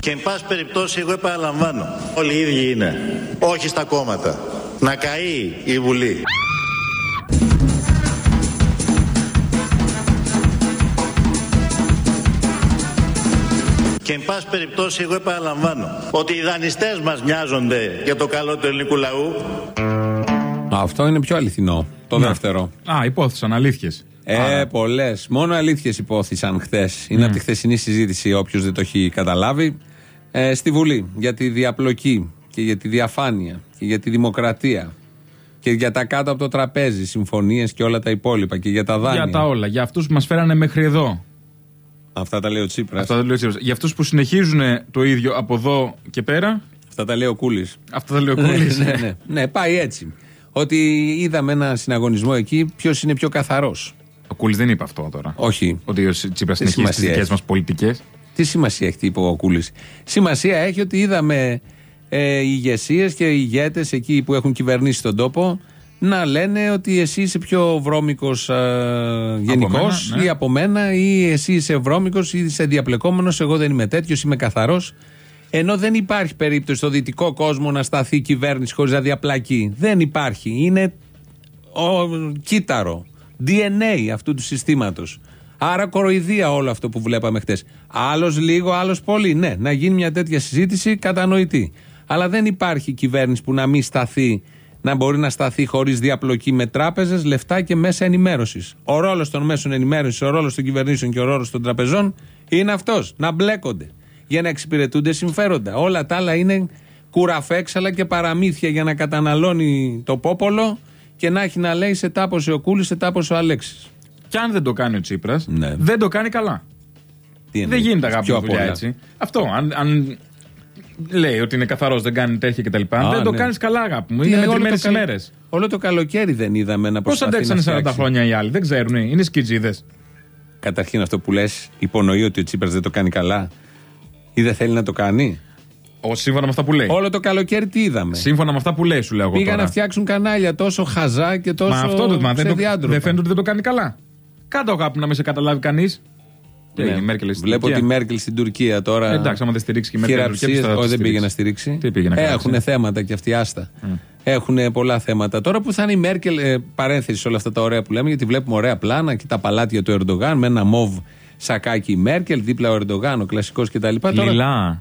Και εν πάση περιπτώσει, εγώ επαναλαμβάνω, όλοι οι ίδιοι είναι. Όχι στα κόμματα. Να καεί η Βουλή. Και εν πάση περιπτώσει, εγώ επαναλαμβάνω ότι οι δανειστές μας μοιάζονται για το καλό του ελληνικού λαού. Αυτό είναι πιο αληθινό. Το δεύτερο. Υπόθεσαν αλήθειες. Πολλές. Μόνο αλήθειες υπόθησαν χθες. Είναι από τη χθεσινή συζήτηση, όποιος δεν το έχει καταλάβει. Στη Βουλή. Για τη διαπλοκή και για τη διαφάνεια και για τη δημοκρατία. Και για τα κάτω από το τραπέζι, συμφωνίες και όλα τα υπόλοιπα. Και για τα δάνεια. Για τα όλα. Για αυτούς που μας φέρανε μέχρι εδώ. Αυτά τα λέει ο Τσίπρας. Για αυτούς που συνεχίζουν το ίδιο από εδώ και πέρα. Αυτά τα λέει ο Κούλης. Αυτά τα λέει ο Κούλης. Ναι, πάει έτσι. Ότι είδαμε ένα συναγωνισμό εκεί, ποιος είναι πιο καθαρός. Ο Κούλης δεν είπε αυτό τώρα. Όχι. Ότι ο Τσίπρας συνεχίζει τις δικές μας πολιτικές. Τι σημασία έχει, είπε ο Κούλης. Σημασία έχει ότι είδαμε ηγεσίες και ηγέτες εκεί που έχουν κυβερνήσει τον τόπο να λένε ότι εσύ είσαι πιο βρώμικος γενικός ή από μένα, ή εσύ είσαι βρώμικος ή είσαι διαπλεκόμενος, εγώ δεν είμαι τέτοιος, είμαι καθαρός. Ενώ δεν υπάρχει περίπτωση στο δυτικό κόσμο να σταθεί κυβέρνηση χωρίς να διαπλακεί. Δεν υπάρχει. Είναι κύτταρο, DNA αυτού του συστήματος. Άρα κοροϊδία όλο αυτό που βλέπαμε χτες. Άλλος λίγο, άλλος πολύ. Ναι, να γίνει μια τέτοια συζήτηση κατανοητή. Αλλά δεν υπάρχει κυβέρνηση που να μην σταθεί, να μπορεί να σταθεί χωρίς διαπλοκή με τράπεζες, λεφτά και μέσα ενημέρωσης. Ο ρόλος των μέσων ενημέρωσης, ο ρόλος των κυβερνήσεων και ο ρόλος των τραπεζών είναι αυτός. Να μπλέκονται για να εξυπηρετούνται συμφέροντα. Όλα τα άλλα είναι κουραφέξαλα και παραμύθια για να καταναλώνει το πόπολο και να έχει να λέει σε τάπωσε ο Κούλης, σε τάπωσε ο Αλέξης. Και αν δεν το κάνει ο Τσίπρας, δεν το κάνει καλά. Δεν γίνεται αγάπη δουλειά έτσι. Αυτό, αν λέει ότι είναι καθαρός, δεν κάνει τέτοια κτλ. Δεν το κάνεις καλά, αγάπη μου. Είναι μετρημένες ημέρες. Όλο το καλοκαίρι δεν είδαμε να προσπαθεί. Πώς αντέξανε 40 χρόνια οι άλλοι, δεν ξέρουν, είναι σκιτζίδες. Καταρχήν αυτό που λες υπονοεί ότι ο Τσίπρας δεν το κάνει καλά ή δεν θέλει να το κάνει. Σύμφωνα με αυτά που λέει. Όλο το καλοκαίρι τι είδαμε. Σύμφωνα με αυτά που λέει, σου λέω εγώ. Πήγαν να φτιάξουν κανάλια τόσο χαζά και τόσο ξεδιάντροπα. Δεν φαίνεται ότι δεν το κάνει καλά. Κάτω αγάπη να μην σε καταλάβει κανείς. Βλέπω τη Μέρκελ στην Τουρκία τώρα. Εντάξει, άμα δεν στηρίξει και η Μέρκελ στην Τουρκία. Δεν πήγε να στηρίξει. Έχουν θέματα και αυτοί, άστα. Έχουν πολλά θέματα. Τώρα που θα είναι η Μέρκελ, παρένθεση σε όλα αυτά τα ωραία που λέμε, γιατί βλέπουμε ωραία πλάνα και τα παλάτια του Ερντογάν με ένα μοβ σακάκι η Μέρκελ, δίπλα ο Ερντογάν, ο κλασικός κτλ. Λιλά.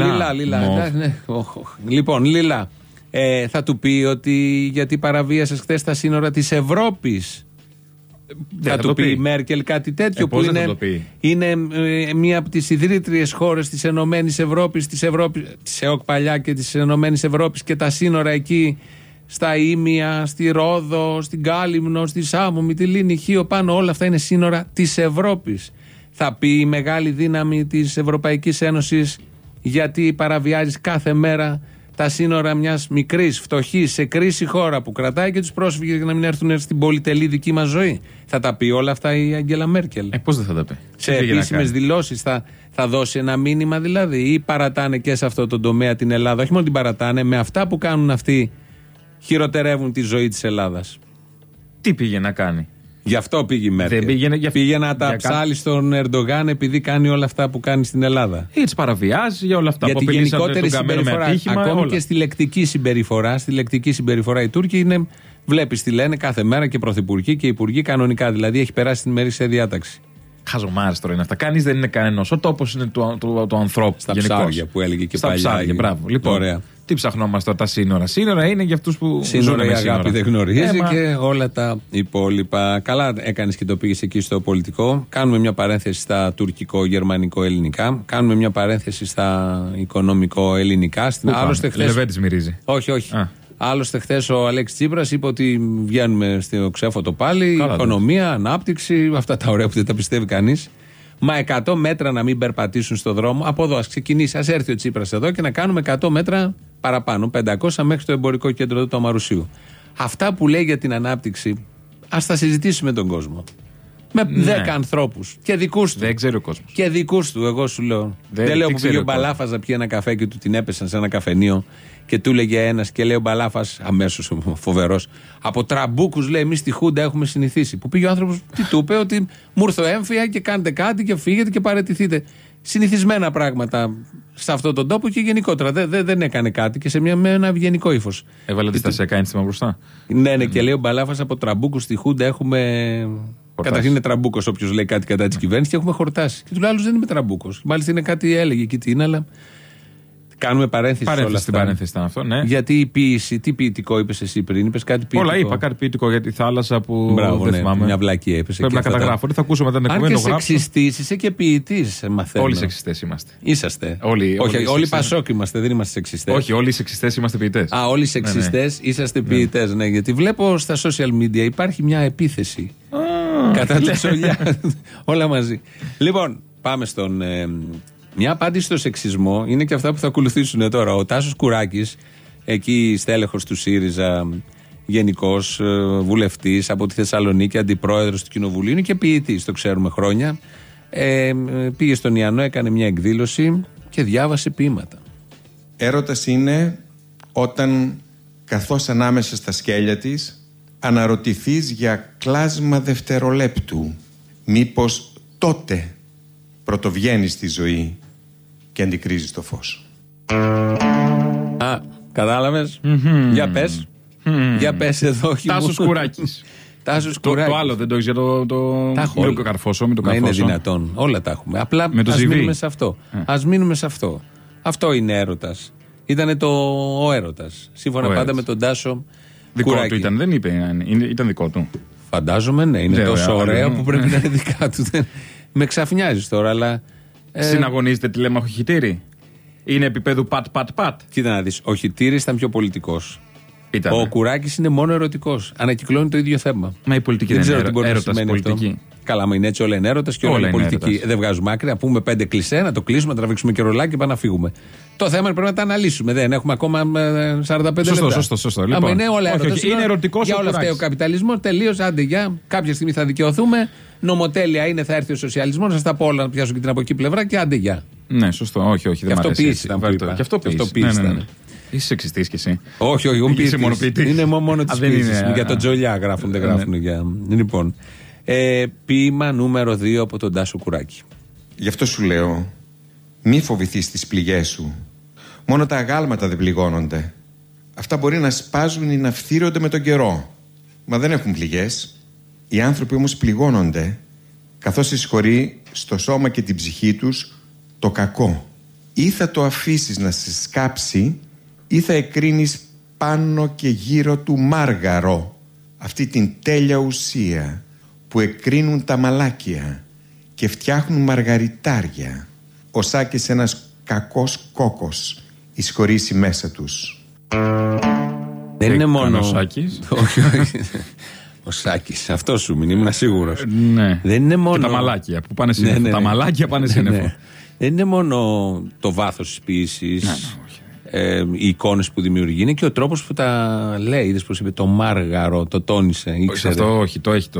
Λοιπόν, λιλά. Θα του πει ότι γιατί παραβίασες χθες τα σύνορα της Ευρώπης. Θα του πει η Μέρκελ κάτι τέτοιο που είναι μία από τις ιδρύτριες χώρες της Ενωμένης Ευρώπης, της ΕΟΚ παλιά και της Ενωμένης Ευρώπης, και τα σύνορα εκεί στα Ήμια, στη Ρόδο, στην Κάλυμνο, στη Σάμο, Μυτιλήνη, Χίο, πάνω, όλα αυτά είναι σύνορα της Ευρώπης. Θα πει η μεγάλη δύναμη της Ευρωπαϊκής Ένωσης γιατί παραβιάζεις κάθε μέρα τα σύνορα μιας μικρής, φτωχής, σε κρίση χώρα που κρατάει και τους πρόσφυγες για να μην έρθουν στην πολυτελή δική μας ζωή. Θα τα πει όλα αυτά η Αγγέλα Μέρκελ. Πώς δεν θα τα πει. Σε επίσημες δηλώσεις θα δώσει ένα μήνυμα δηλαδή, ή παρατάνε και σε αυτό το τομέα την Ελλάδα? Όχι μόνο την παρατάνε, με αυτά που κάνουν αυτοί χειροτερεύουν τη ζωή της Ελλάδας. Τι πήγε να κάνει? Γι' αυτό πήγε η Μέρκελ. Πήγε να τα ψάλει στον Ερντογάν επειδή κάνει όλα αυτά που κάνει στην Ελλάδα. Ή τις παραβιάζει για όλα αυτά για που τη γενικότερη συμπεριφορά. Ακόμη και στη λεκτική συμπεριφορά οι Τούρκοι είναι, βλέπεις τι λένε κάθε μέρα και πρωθυπουργοί και υπουργοί κανονικά. Δηλαδή έχει περάσει την ημερήσια διάταξη. Χαζομάρες τώρα είναι αυτά. Κανείς δεν είναι κανένας. Ο τόπος είναι του ανθρώπου. Στα ψάρια που έλεγε και παλιά. Ψάρια, μπράβο. Λοιπόν, ωραία. Τι ψαχνόμαστε τα σύνορα? Σύνορα είναι για αυτούς που σύνορα η αγάπη δεν γνωρίζει και όλα τα υπόλοιπα. Καλά έκανες και το πήγες εκεί στο πολιτικό. Κάνουμε μια παρένθεση στα τουρκικό, γερμανικό, ελληνικά. Κάνουμε μια παρένθεση στα οικονομικό, ελληνικά. Άλλωστε χθες. Λεβέντης μυρίζει. Όχι. Άλλωστε χθες ο Αλέξης Τσίπρας είπε ότι βγαίνουμε στο ξέφωτο πάλι. Καλά, οικονομία, ανάπτυξη, αυτά τα ωραία που δεν τα πιστεύει κανείς. Μα 100 μέτρα να μην περπατήσουν στο δρόμο. Από εδώ ας ξεκινήσει, ας έρθει ο Τσίπρας εδώ και να κάνουμε 100 μέτρα παραπάνω. 500 μέχρι το εμπορικό κέντρο του Αμαρουσίου. Αυτά που λέει για την ανάπτυξη, ας τα συζητήσουμε με τον κόσμο. Με 10 ανθρώπους. Και δικούς του. Δεν ξέρει ο κόσμος. Και δικούς του, εγώ σου λέω. Δεν λέω που πήγε ο Μπαλάφας να πιει ένα καφέ και του την έπεσαν σε ένα καφενείο και του λέγε ένας και λέει ο Μπαλάφας, αμέσως φοβερός, από τραμπούκους λέει, εμείς στη Χούντα έχουμε συνηθίσει. Που πήγε ο άνθρωπος, τι του είπε, ότι μου ήρθε έμφυα και κάντε κάτι και φύγετε και παραιτηθείτε. Συνηθισμένα πράγματα. σε αυτόν τον τόπο και γενικότερα. Δεν έκανε κάτι και με ένα ευγενικό ύφος. Έβαλε αντιστασιακά ένστημα μπροστά. Ναι, και λέει ο Μπαλάφας από τραμπούκου στη Χούντα έχουμε. Καταρχήν είναι τραμπούκος όποιος λέει κάτι κατά της κυβέρνησης και έχουμε χορτάσει. Και του άλλου δεν είμαι τραμπούκος. Μάλιστα είναι κάτι έλεγε εκεί τι είναι, αλλά. Κάνουμε παρένθεση σε όλα αυτά. Στην παρένθεση ήταν αυτό, ναι. Γιατί η ποίηση, τι ποιητικό είπες εσύ πριν, είπες κάτι ποιητικό. Όλα είπα, κάτι ποιητικό για τη θάλασσα που. Μπράβο, δεν θυμάμαι. Μια βλακία έπεσε. Πρέπει να καταγράφω. Δεν θα ακούσω μετά την εκπομπή. Αν και σεξιστής, είσαι και ποιητής, μαθαίνω. Όλοι σεξιστές είμαστε. Είσαστε. Όλοι Πασόκ είμαστε, δεν είμαστε σεξιστές. Όχι, όλοι οι σεξιστές είμαστε ποιητές. Όλοι οι σεξιστές είσαστε ποιητές, ναι. Γιατί βλέπω στα social media υπάρχει μια επίθεση. Κατά τη Τσολιά. Όλα μαζί. Λοιπόν, πάμε στον. Μια απάντηση στο σεξισμό είναι και αυτά που θα ακολουθήσουν τώρα. Ο Τάσος Κουράκης, εκεί στέλεχος του ΣΥΡΙΖΑ, γενικός βουλευτής από τη Θεσσαλονίκη, αντιπρόεδρος του Κοινοβουλίου, είναι και ποιητής, το ξέρουμε χρόνια. Πήγε στον Ιαννό, έκανε μια εκδήλωση και διάβασε ποίηματα. Έρωτας είναι όταν, καθώς ανάμεσα στα σκέλια της, αναρωτηθείς για κλάσμα δευτερολέπτου. Μήπως τότε πρωτοβγαίνει στη ζωή και αντικρίζεις το φως. Κατάλαβες. Για πες. Για πες εδώ. Τάσος Κουράκης. Το άλλο δεν το έχεις για το καρφώσω. Μα είναι δυνατόν. Όλα τα έχουμε. Απλά ας μείνουμε σε αυτό. Ας μείνουμε σε αυτό. Αυτό είναι έρωτας. Ήτανε ο έρωτας. Σύμφωνα πάντα με τον Τάσο δικό Κουράκη. του ήταν, δεν είπε. Ήταν δικό του. Φαντάζομαι, ναι. Είναι τόσο ωραίο που πρέπει να είναι δικά του. Με ξαφνιάζεις τώρα, αλλά. Συναγωνίζεται τηλέμαχο χιτήρι. Είναι επίπεδου πατ. Κοίτα να δεις. Ο Χιτήρης ήταν πιο πολιτικός. Ο Κουράκης είναι μόνο ερωτικός. Ανακυκλώνει το ίδιο θέμα. Μα η πολιτική δεν ξέρω τι μπορεί να σημαίνει πολιτική. Αυτό. Καλά, μα είναι έτσι, όλα είναι έρωτας και όλα είναι πολιτική. Έρωτας. Δεν βγάζουμε άκρη, να πούμε 5 κλισέ, να το κλείσουμε, να τραβήξουμε και ρολάκι και πάμε να φύγουμε. Το θέμα πρέπει να τα αναλύσουμε. Δεν έχουμε ακόμα 45 λεπτά. Σωστό. Λοιπόν, είναι όλα έρωτας. Όχι, είναι ερωτικός. Για όλα αυτά ο καπιταλισμός τελείωσε. Άντε για κάποια στιγμή θα δικαιωθούμε. Νομοτέλεια είναι, θα έρθει ο σοσιαλισμός. Να στα πω όλα, να πιάσω και την από εκεί πλευρά και άντε για. Ναι, σωστό. Όχι, δεν μ' αρέσει. Και αυτό ποιήση ήταν. Είσαι σεξιστής κι εσύ. Όχι, είναι μόνο της ποιήσης. Για τον Τζολιά γράφουν, δεν γράφουν για. Λοιπόν. Ποίημα νούμερο 2 από τον Τάσο Κουράκη. Γι' αυτό σου λέω, μη φοβηθείς τις πληγές σου. Μόνο τα αγάλματα δεν πληγώνονται. Αυτά μπορεί να σπάζουν ή να φθύρονται με τον καιρό. Μα δεν έχουν πληγές. Οι άνθρωποι όμως πληγώνονται καθώς εισχωρεί στο σώμα και την ψυχή τους το κακό. Ή θα το αφήσεις να σε σκάψει ή θα εκρίνεις πάνω και γύρω του μάργαρο, αυτή την τέλεια ουσία που εκρίνουν τα μαλάκια και φτιάχνουν μαργαριτάρια, οσά και σε ένας κακός κόκκος εισχωρήσει μέσα τους. Δεν είναι μόνο ο Σάκης. Ο Σάκης, αυτό σου μην ήμουν σίγουρος. Ναι. Δεν είναι μόνο. Και τα μαλάκια που πάνε σύννεφο. Ναι. Τα μαλάκια πάνε σύννεφο. Δεν είναι μόνο το βάθος της ποιήσης. Οι εικόνες που δημιουργεί, είναι και ο τρόπος που τα λέει. Είδες πως είπε το μάργαρο, το τόνισε. Αυτό όχι, το έχει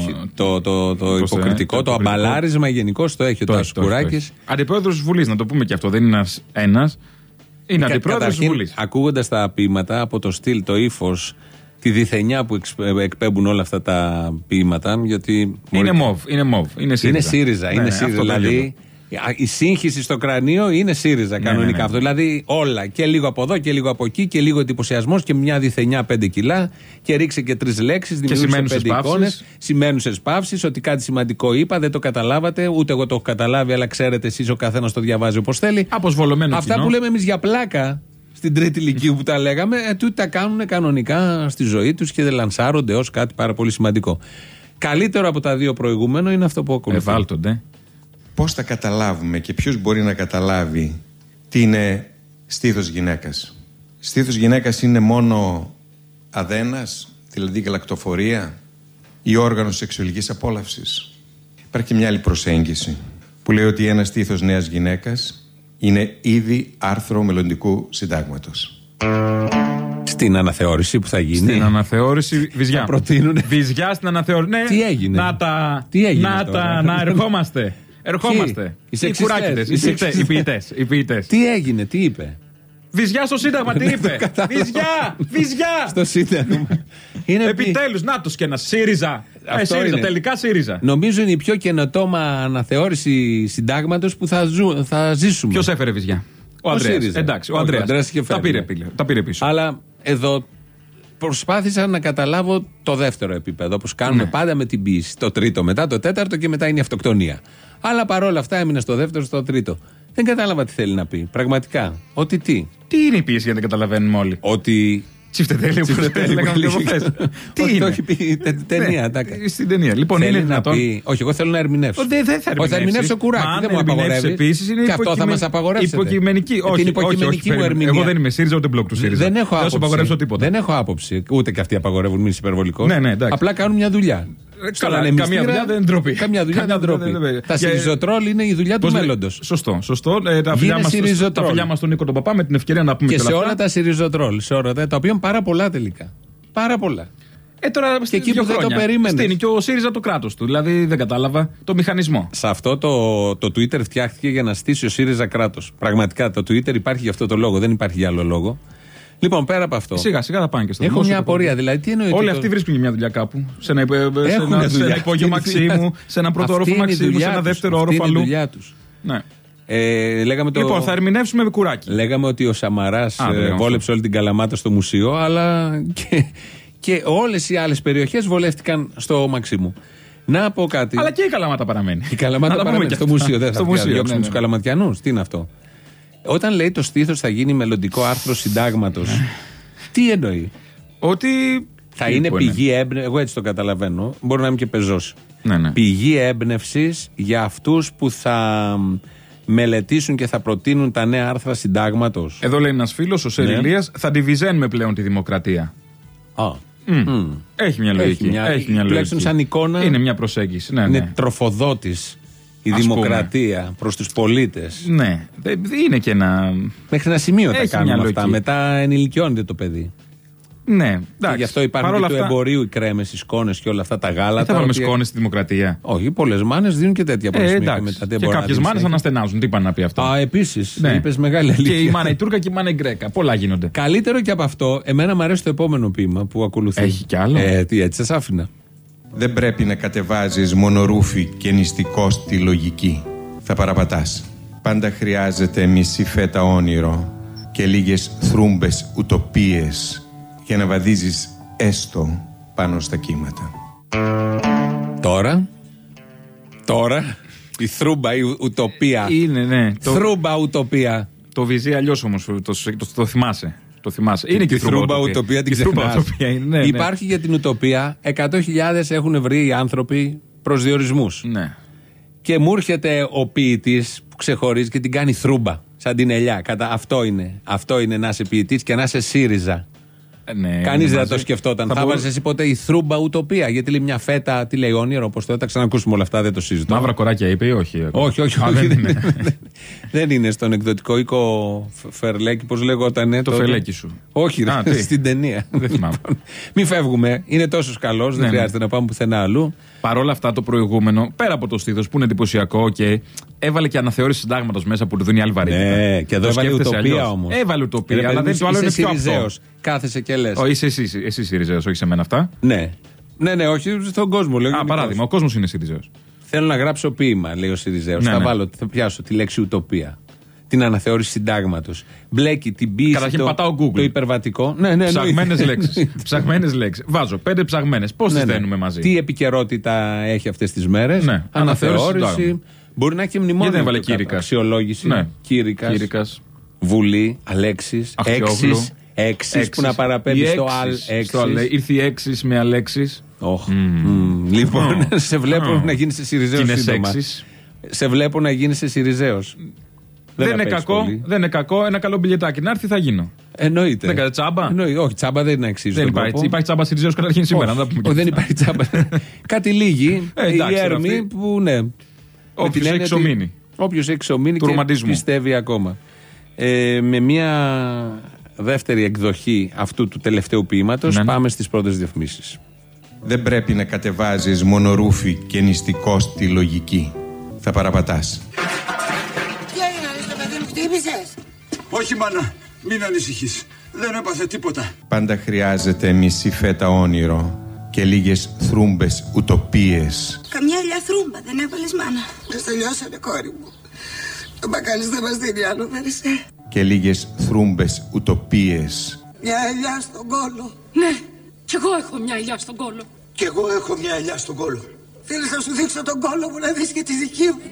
το υποκριτικό, το αμπαλάρισμα γενικώς το έχει ο Τάσος Κουράκης. Αντιπρόεδρος της Βουλής, να το πούμε και αυτό, δεν είναι ένας. Είναι αντιπρόεδρος της Βουλής. Ακούγοντας τα ποίηματα από το στυλ, το ύφος, τη διθενιά που εκπέμπουν όλα αυτά τα ποίηματα. Γιατί είναι μοβ, είναι ΣΥΡΙΖΑ. Είναι ΣΥΡΙΖΑ. Δηλαδή. Η σύγχυση στο κρανίο είναι ΣΥΡΙΖΑ κανονικά αυτό. Δηλαδή όλα. Και λίγο από εδώ και λίγο από εκεί και λίγο εντυπωσιασμός και μια διθενιά 5 κιλά και ρίξε και 3 λέξεις. Δημιούργησε 5 εικόνες. Σημαίνουσες παύσεις. Ότι κάτι σημαντικό είπα, δεν το καταλάβατε. Ούτε εγώ το έχω καταλάβει, αλλά ξέρετε εσείς, ο καθένας το διαβάζει όπως θέλει. Αποσβολωμένο αυτά κοινό. Που λέμε εμείς για πλάκα στην τρίτη ηλικία που τα λέγαμε, τούτοι τα κάνουν κανονικά στη ζωή τους και δεν λανσάρονται ως κάτι πάρα πολύ σημαντικό. Καλύτερο από τα δύο προηγούμενο είναι αυτό που ακολουθεί. Ευάλωτονται. Πώς θα καταλάβουμε και ποιος μπορεί να καταλάβει τι είναι στήθος γυναίκας? Στήθος γυναίκας είναι μόνο αδένας, δηλαδή γαλακτοφορία, ή όργανο σεξουαλικής απόλαυσης? Υπάρχει και μια άλλη προσέγγιση που λέει ότι ένα στήθος νέας γυναίκας είναι ήδη άρθρο μελλοντικού συντάγματος. Στην αναθεώρηση που θα γίνει. Στην αναθεώρηση, βυζιά. Θα προτείνουν. Βυζιά στην αναθεώρηση. Ναι, τι έγινε? Να ερχόμαστε. Ερχόμαστε. Οι κουράκιδες, οι ποιητές. Τι έγινε, τι είπε? Βυζιά στο Σύνταγμα, τι είπε? Βυζιά! Στο Σύνταγμα. Επιτέλους, νάτος και ένα ΣΥΡΙΖΑ. Τελικά ΣΥΡΙΖΑ. Νομίζω είναι η πιο καινοτόμα αναθεώρηση συντάγματος που θα ζήσουμε. Ποιος έφερε βυζιά? Ο Ανδρέας. Εντάξει, ο Ανδρέας τα πήρε πίσω. Αλλά εδώ προσπάθησα να καταλάβω το δεύτερο επίπεδο, όπως κάνουμε πάντα με την ποίηση. Το τρίτο μετά, το τέταρτο και μετά είναι η αυτοκτονία. Αλλά παρόλα αυτά έμεινα στο δεύτερο, στο τρίτο. Δεν κατάλαβα τι θέλει να πει. Πραγματικά. Ότι τι. Τι είναι η ποίηση, γιατί δεν καταλαβαίνουμε όλοι. Ότι. Τσιφτετέλη που λέγαμε και εγώ χθες. Τι είναι. Το έχει πει ταινία. Στην ταινία. Λοιπόν, είναι δυνατόν. Όχι, εγώ θέλω να ερμηνεύσω. Δεν θα ερμηνεύσει. Θα ερμηνεύσω κουράκι. Δεν μου απαγορεύει. Και αυτό θα μας απαγορεύσει. Υποκειμενική. Όχι, υποκειμενική μου ερμηνεία. Εγώ δεν είμαι ΣΥΡΙΖΑ ούτε μπλοκ του ΣΥΡΙΖΑ. Δεν έχω άποψη. Δεν έχω άποψη. Ούτε και αυτοί απαγορεύουν, μην είσαι υπερβολικό. Απλά κάνουν μια δουλειά. Καμία δουλειά δεν ντροπή. Καμιά δουλειά δεν ντροπή. Τα σιριζοτρόλ είναι η δουλειά του μέλλοντος. Σωστό. Τα φιλιά μας στον Νίκο τον Παπά, με την ευκαιρία να πούμε και σε όλα τα σιριζοτρόλ. Τα οποία είναι πάρα πολλά τελικά. Πάρα πολλά. Τώρα και εκεί που δεν το περίμενες. Στείνει και ο ΣΥΡΙΖΑ το κράτος του. Δηλαδή δεν κατάλαβα το μηχανισμό. Σε αυτό το Twitter φτιάχτηκε για να στήσει ο ΣΥΡΙΖΑ κράτος. Πραγματικά το Twitter υπάρχει για αυτό το λόγο. Δεν υπάρχει για άλλο λόγο. Λοιπόν, πέρα από αυτό. Σιγά σιγά θα πάνε και στο Έχω μια απορία. Δηλαδή, τι εννοείται. Όλοι αυτοί βρίσκουν μια δουλειά κάπου. Σε ένα υπόγειο Μαξίμου, σε ένα πρώτο όροφο Μαξίμου, σε ένα δεύτερο όροφο αλλού. Λοιπόν, θα ερμηνεύσουμε με κουράκι. Λέγαμε ότι ο Σαμαράς βόλεψε όλη την Καλαμάτα στο μουσείο, αλλά και όλες οι άλλες περιοχές βολεύτηκαν στο Μαξίμου. Να πω κάτι. Αλλά και η Καλαμάτα παραμένει. Η Καλαμάτα παραμένει στο μουσείο. Δεν θα διώξουμε τους Καλαματιανούς. Τι είναι αυτό. Όταν λέει το στήθος θα γίνει μελλοντικό άρθρο συντάγματος, τι εννοεί? Ότι θα είναι πηγή έμπνευσης. Εγώ έτσι το καταλαβαίνω. Μπορεί να είμαι και πεζός. Πηγή έμπνευσης για αυτούς που θα μελετήσουν και θα προτείνουν τα νέα άρθρα συντάγματος. Εδώ λέει ένας φίλος, ο Σεριλίας, θα τη βυζένουμε πλέον τη δημοκρατία. Έχει μια λογική. Τουλάχιστον σαν εικόνα. Είναι μια προσέγγιση. Είναι τροφοδότης. Η δημοκρατία προς τους πολίτες. Ναι, είναι και ένα. Μέχρι ένα σημείο τα κάνουμε αυτά. Μετά ενηλικιώνεται το παιδί. Ναι, εντάξει. Και γι' αυτό υπάρχουν και του εμπορίου οι κρέμες, οι σκόνες και όλα αυτά τα γάλατα. Δεν θα βάλουμε σκόνες στη δημοκρατία. Όχι, πολλές μάνες δίνουν και τέτοια πρόσφυγα. Και κάποιες μάνες αναστενάζουν. Τι πάνε να πει αυτό. Επίσης. Ναι. Είπες μεγάλη αλήθεια. Και η μάνα η Τούρκα και η μάνα η Γκρέκα. Πολλά γίνονται. Καλύτερο και από αυτό, εμένα μου αρέσει το επόμενο ποίημα που ακολουθεί. Έχει κι άλλο. Έτσι σας άφηνα. Δεν πρέπει να κατεβάζεις μονορούφι και νηστικός τη λογική. Θα παραπατάς. Πάντα χρειάζεται μισή φέτα όνειρο και λίγες θρούμπες ουτοπίες για να βαδίζεις έστω πάνω στα κύματα. Τώρα η θρούμπα, η ουτοπία. Είναι, ναι. Θρούμπα ουτοπία. Το βυζεί αλλιώς όμως, το θυμάσαι. Το θυμάσαι. Είναι και η θρούμπα ουτοπία, την ξεχνάς. Ναι. Υπάρχει για την ουτοπία 100.000 έχουν βρει οι άνθρωποι προσδιορισμούς. Ναι. Και μου έρχεται ο ποιητής που ξεχωρίζει και την κάνει θρούμπα, σαν την ελιά. Αυτό είναι να είσαι ποιητής και να είσαι ΣΥΡΙΖΑ. Ναι, κανείς δεν θα το σκεφτόταν. Θα βάλεις εσύ ποτέ η θρούμπα ουτοπία? Γιατί λέει μια φέτα, τι λέει, όνειρο, όπως το θα ξανακούσουμε όλα αυτά, δεν το συζητώ. Μαύρα κοράκια είπε ή όχι? Όχι. Δεν είναι στον εκδοτικό οίκο Φερλέκη, πώς λέγονταν. Το Φερλέκη σου. Όχι, στην ταινία. Δεν θυμάμαι. Μην φεύγουμε. Είναι τόσο καλός, δεν χρειάζεται να πάμε πουθενά αλλού. Παρ' όλα αυτά το προηγούμενο, πέρα από το στήθος που είναι εντυπωσιακό και έβαλε και αναθεώρηση συντάγματος μέσα που του δίνει άλλη βαρύτητα. Ναι, και εδώ έβαλε ουτοπία όμως. Έβαλε ουτοπία, αλλά δεν το άλλο είναι πιο αυτό. Κάθεσαι και λες. Είσαι εσύ ΣΥΡΙΖΑος, όχι σε μένα αυτά. Ναι, όχι στον κόσμο. Παράδειγμα, ο κόσμος είναι ΣΥΡΙΖΑος. Θέλω να γράψω ποίημα, λέει ο ΣΥΡΙΖΑος. Θα πιάσω τη λέξη ουτοπία. Την αναθεώρηση συντάγματος. Μπλέκει την ποίηση. Καταρχήν πατάω Google. Το υπερβατικό. Ναι. Ψαγμένες λέξεις. Βάζω 5 ψαγμένες. Πώς τις δένουμε μαζί? Τι επικαιρότητα έχει αυτές τις μέρες? Ναι. Αναθεώρηση. Μπορεί να έχει μνημόνιο. Γιατί έβαλε Κήρυκας? Αξιολόγηση. Ναι. Κήρυκας. Βουλή. Αλέξης. Έξις που να παραπέμπει στο ΑΛ. Ήρθε η Έξις με Αλέξης. Λοιπόν, σε βλέπω να γίνεις ΣΥΡΙΖΑος σύντομα. Σε βλέπω να γίνεις ΣΥΡΙΖΑος. Δεν είναι κακό. Ένα καλό μπιλιετάκι να έρθει, θα γίνω. Εννοείται. Δεν κάνετε τσάμπα? Όχι, τσάμπα δεν είναι αξίζει. Δεν υπάρχει τσάμπα ΣΥΡΙΖΑος καταρχήν σήμερα. Δεν υπάρχει τσάμπα. Κάτι λίγοι. Οι έρμοι που ναι. Όποιος έχει εξομείνει. Όποιος έχει εξομείνει και πιστεύει ακόμα. Με μια δεύτερη εκδοχή αυτού του τελευταίου ποίηματος πάμε στις πρώτες διαφημίσεις. Δεν πρέπει να κατεβάζεις μονορούφι και νηστικός τη λογική. Θα παραπατάς. Όχι μάνα, μην ανησυχείς. Δεν έπαθε τίποτα. Πάντα χρειάζεται μισή φέτα όνειρο και λίγες θρούμπες ουτοπίες. Καμιά ελιά θρούμπα δεν έβαλες, μάνα? Μας τελειώσανε, κόρη μου. Το μπακάλις δεν μας δίνει άλλο, Βέρισε. και λίγες θρούμπες ουτοπίες. Μια ελιά στον κόλο. Ναι, κι εγώ έχω μια ελιά στον κόλο. Κι εγώ έχω μια ελιά στον κόλο. Θέλεις να σου δείξω τον κόλο μου να δεις και τη δική μου?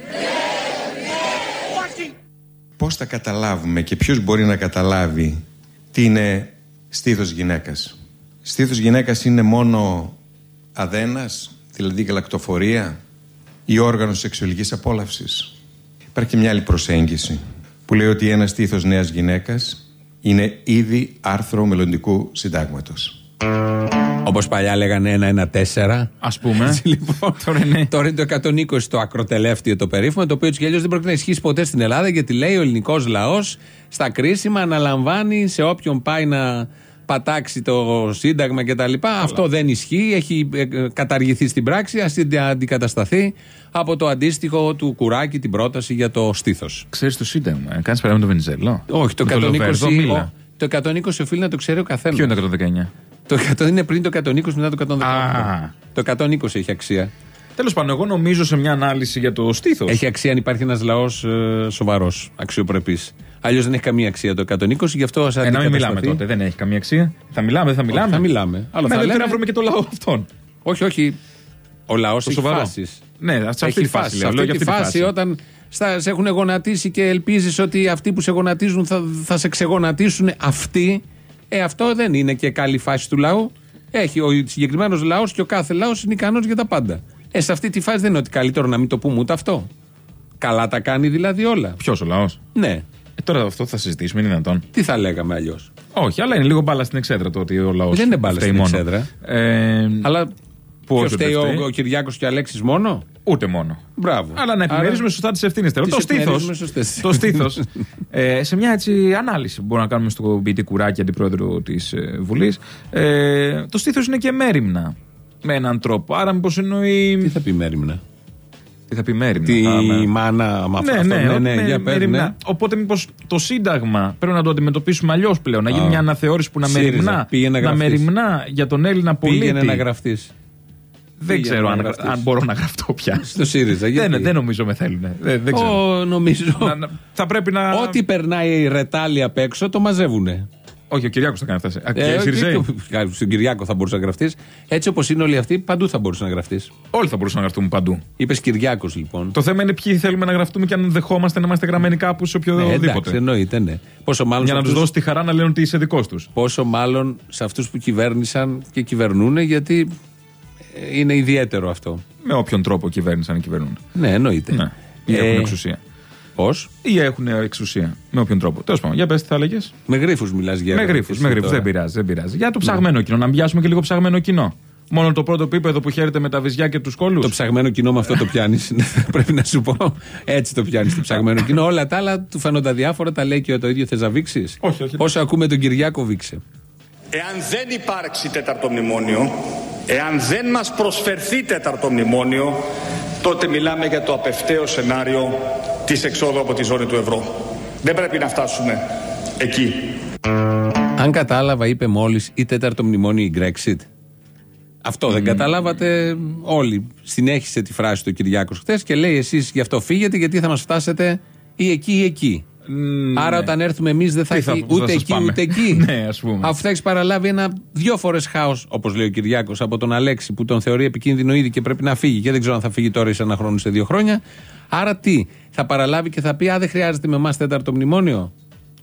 Όχι. Πώς θα καταλάβουμε και ποιος μπορεί να καταλάβει τι είναι στήθος γυναίκας? Στήθος γυναίκας είναι μόνο αδένας, δηλαδή γαλακτοφορία, ή όργανο σεξουαλικής απόλαυσης? Υπάρχει και μια άλλη προσέγγιση που λέει ότι ένα στήθος νέας γυναίκας είναι ήδη άρθρο μελλοντικού συντάγματος. Όπως παλιά λέγανε 1-1-4. Ας πούμε. Λοιπόν, τώρα είναι το 120 το ακροτελεύτιο το περίφημο, το οποίο έτσι κι αλλιώς δεν πρόκειται να ισχύσει ποτέ στην Ελλάδα, γιατί λέει ο ελληνικός λαός στα κρίσιμα αναλαμβάνει σε όποιον πάει να πατάξει το Σύνταγμα κτλ. Αυτό δεν ισχύει, έχει καταργηθεί στην πράξη, ας αντικατασταθεί από το αντίστοιχο του Κουράκη, την πρόταση για το στήθος. Ξέρεις το Σύνταγμα, κάνεις παράδειγμα το Βενιζέλο? Όχι, το 120. Το 120 οφείλει να το ξέρει ο καθένας. Ποιο είναι το 119? Το 100 είναι πριν το 120, μετά το 118. Το 120 έχει αξία. Τέλος πάντων, εγώ νομίζω σε μια ανάλυση για το στήθος. Έχει αξία αν υπάρχει ένας λαός σοβαρός, αξιοπρεπής. Αλλιώς δεν έχει καμία αξία το 120, γι' αυτό ας αντικατασταθεί. Να μην μιλάμε τότε, δεν έχει καμία αξία. Θα μιλάμε, δεν θα μιλάμε. Όχι, θα μιλάμε. Αλλά θα λέμε να βρούμε και το λαό αυτόν. Όχι. Ο λαός έχει φάσεις. Ναι, σε αυτή τη φάση. Σε αυτή τη φάση όταν σε έχουν γονατίσει και ελπίζεις ότι αυτοί που σε γονατίζουν θα σε ξεγονατίσουν αυτοί. Αυτό δεν είναι και καλή φάση του λαού. Έχει ο συγκεκριμένος λαός και ο κάθε λαός είναι ικανός για τα πάντα. Σε αυτή τη φάση δεν είναι ότι καλύτερο να μην το πούμε ούτε αυτό. Καλά τα κάνει δηλαδή όλα. Ποιος, ο λαός? Ναι. Τώρα αυτό θα συζητήσουμε, είναι δυνατόν? Τι θα λέγαμε αλλιώς? Όχι, αλλά είναι λίγο μπάλα στην εξέδρα το ότι ο λαός. Δεν είναι μπάλα στην εξέδρα. Αλλά ποιος φταίει, ο Κυριάκος και ο Αλέξης μόνο? Ούτε μόνο. Μπράβο. Αλλά να επιμερίζουμε σωστά τις ευθύνες. Το στήθος. Σε μια έτσι ανάλυση που μπορούμε να κάνουμε στο ποιητή Κουράκη, αντιπρόεδρο της Βουλής, το στήθος είναι και μέριμνα. Με έναν τρόπο. Άρα μήπως εννοεί. Τι θα πει μέριμνα? Τι θα πει μέριμνα? Τη μάνα με αυτό. Ναι. Οπότε μήπως το Σύνταγμα πρέπει να το αντιμετωπίσουμε αλλιώς πλέον. Να γίνει μια αναθεώρηση που να μεριμνά για τον Έλληνα πολίτη. Πήγαινε να γραφτείς. Δεν ξέρω αν μπορώ να γραφτώ πια. Στο ΣΥΡΙΖΑ. Δεν νομίζω με θέλουν. Δεν ξέρω. Νομίζω. Θα πρέπει να. Ό,τι περνάει η ρετάλη απ' έξω το μαζεύουνε. Όχι, ο Κυριάκος θα κάνει αυτά. Στον Κυριάκο θα μπορούσε να γραφτείς. Έτσι όπως είναι όλοι αυτοί, παντού θα μπορούσε να γραφτείς. Όλοι θα μπορούσαν να γραφτούμε παντού. Είπες Κυριάκος λοιπόν. Το θέμα είναι ποιοι θέλουμε να γραφτούμε και αν δεχόμαστε να είμαστε γραμμένοι κάπου σε οποιοδήποτε. Εντάξει, εννοείται, ναι. Πόσο μάλλον για να τους δώσει τη χαρά να λένε ότι είσαι δικός τους. Πόσο μάλλον σε αυτούς που κυβέρνησαν και κυβερνούν, γιατί είναι ιδιαίτερο αυτό. Με όποιον τρόπο κυβέρνησαν ή κυβερνούν. Ναι, εννοείται. Ναι. Ή έχουν εξουσία. Πώς? Ή έχουν εξουσία. Με όποιον τρόπο. Τέλος πάντων, για πες τι θα έλεγες. Με γρίφους μιλάς για Με γρίφους. Δεν πειράζει. Για το ψαγμένο κοινό. Να πιάσουμε και λίγο ψαγμένο κοινό. Μόνο το πρώτο επίπεδο που χαίρεται με τα βυζιά και τους κόλλους. Το ψαγμένο κοινό με αυτό το πιάνεις. Πρέπει να σου πω. Έτσι το πιάνεις το ψαγμένο κοινό. Όλα τα άλλα του φαίνονται διάφορα. Τα λέει και το ίδιο. Θες να βήξεις? Όχι. Όσο ακούμε τον Κυριάκο, βήξε. Εάν δεν υπάρξει τέταρτο μνημόνιο, εάν δεν μας προσφερθεί τέταρτο μνημόνιο, τότε μιλάμε για το απευταίο σενάριο της εξόδου από τη ζώνη του ευρώ. Δεν πρέπει να φτάσουμε εκεί. Αν κατάλαβα, είπε μόλις ή τέταρτο μνημόνιο ή Brexit. Αυτό δεν καταλάβατε όλοι. Συνέχισε τη φράση του Κυριάκος χθες και λέει εσείς γι' αυτό φύγετε, γιατί θα μας φτάσετε ή εκεί ή εκεί. Άρα όταν έρθουμε εμείς δεν θα έχει ούτε εκεί ούτε εκεί. Ναι, ας πούμε. Αφού θα έχεις παραλάβει δύο φορές χάος, όπως λέει ο Κυριάκος, από τον Αλέξη που τον θεωρεί επικίνδυνο ήδη και πρέπει να φύγει και δεν ξέρω αν θα φύγει τώρα ή σε ένα χρόνο ή σε 2 χρόνια. Άρα τι, θα παραλάβει και θα πει δεν χρειάζεται με εμάς τέταρτο μνημόνιο.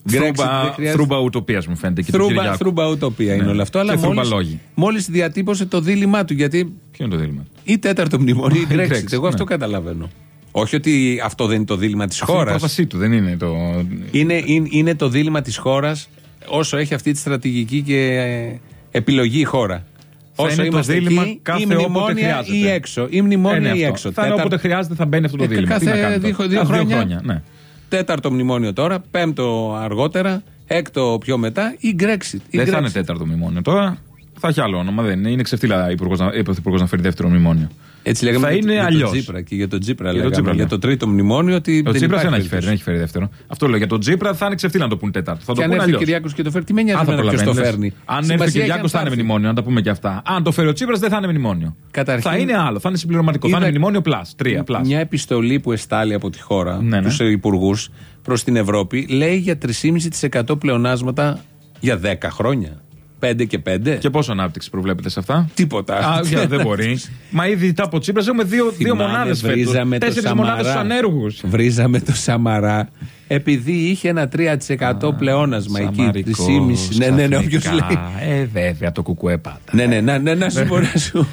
Θρούμπα ουτοπίας μου φαίνεται και του Κυριάκου. Θρούμπα ουτοπία είναι όλο αυτό. Αλλά μόλις διατύπωσε το δίλημά του. Γιατί. Ποιο είναι το δίλημμα? Ή τέταρτο μνημόνιο ή Brexit. Εγώ αυτό καταλαβαίνω. Όχι ότι αυτό δεν είναι το δίλημμα της χώρας. Είναι η πρότασή του, δεν είναι το. Είναι το δίλημμα της χώρας όσο έχει αυτή τη στρατηγική και επιλογή η χώρα. Όσο είμαστε εκεί, ή μνημόνια ή έξω. Ή μνημόνια ή έξω. Θα είναι όποτε χρειάζεται θα μπαίνει αυτό το δίλημμα. Κάθε 2 χρόνια. Ναι. Τέταρτο μνημόνιο τώρα, 5ο αργότερα, 6ο πιο μετά ή Brexit. Δεν θα είναι τέταρτο μνημόνιο τώρα. Θα έχει άλλο όνομα. Δεν είναι ξεφτύλα υπουργός να φέρει δεύτερο μνημόνιο. Έτσι λέγαμε θα είναι αλλιώς. Και για τον Τσίπρα λέγαμε. Για το τρίτο μνημόνιο ότι. Ο Τσίπρας δεν έχει φέρει δεύτερο. Αυτό λέω. Για τον Τσίπρα θα είναι ξεφτύλα να το πούν τέταρτο. Θα το πούνε αλλιώς. Αν έρθει ο Κυριάκος και το φέρει, τι με νοιάζει ποιος το φέρνει. Αν έρθει ο Κυριάκος θα είναι μνημόνιο, να τα πούμε και αυτά. Αν το φέρει ο Τσίπρας δεν θα είναι μνημόνιο. Θα είναι άλλο, θα είναι συμπληρωματικό. Θα είναι μνημόνιο +3. Μια επιστολή που εστάλει από τη χώρα τους υπουργούς προς την Ευρώπη λέει για 3,5% πλεονάσματα για 10 χρόνια. 5 και 5. Και πόσο ανάπτυξη προβλέπετε σε αυτά? Τίποτα. Δεν μπορεί. Μα ήδη από Τσίπρας έχουμε δύο μονάδες φέτος. 4 μονάδες στους ανέργους. Βρίζαμε το Σαμαρά επειδή είχε ένα 3% πλεόνασμα εκεί. 3,5%. Ναι, όποιος λέει. Βέβαια, το κουκουέ πάτα. Ναι, να σου πω.